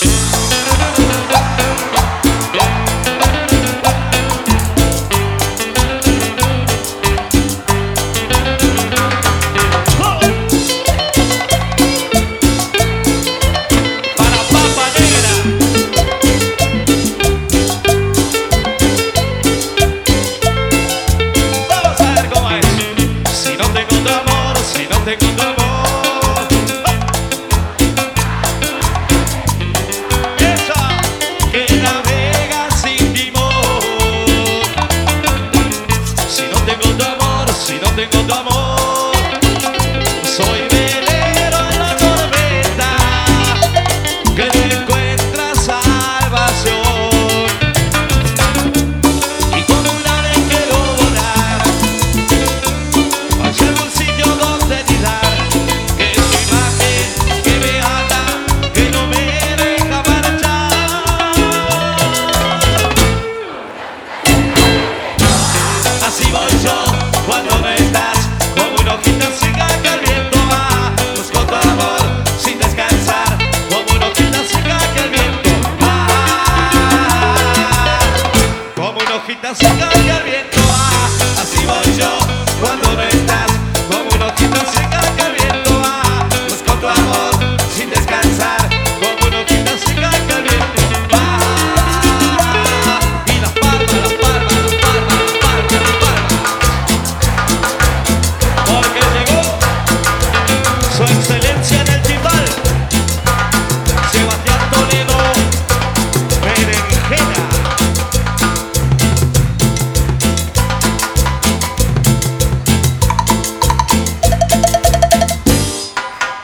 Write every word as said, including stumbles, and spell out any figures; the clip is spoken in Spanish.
Tengo tu amor, soy velero en la tormenta, que no encuentra salvación. Y como un ave quiero volar hacia el bolsillo donde anidar, que es tu imagen que me ata, que no me deja marchar. Así voy yo cuando me estás, como una hojita seca que el viento va. Busco tu amor sin descansar, como una hojita seca que el viento va. Como una hojita seca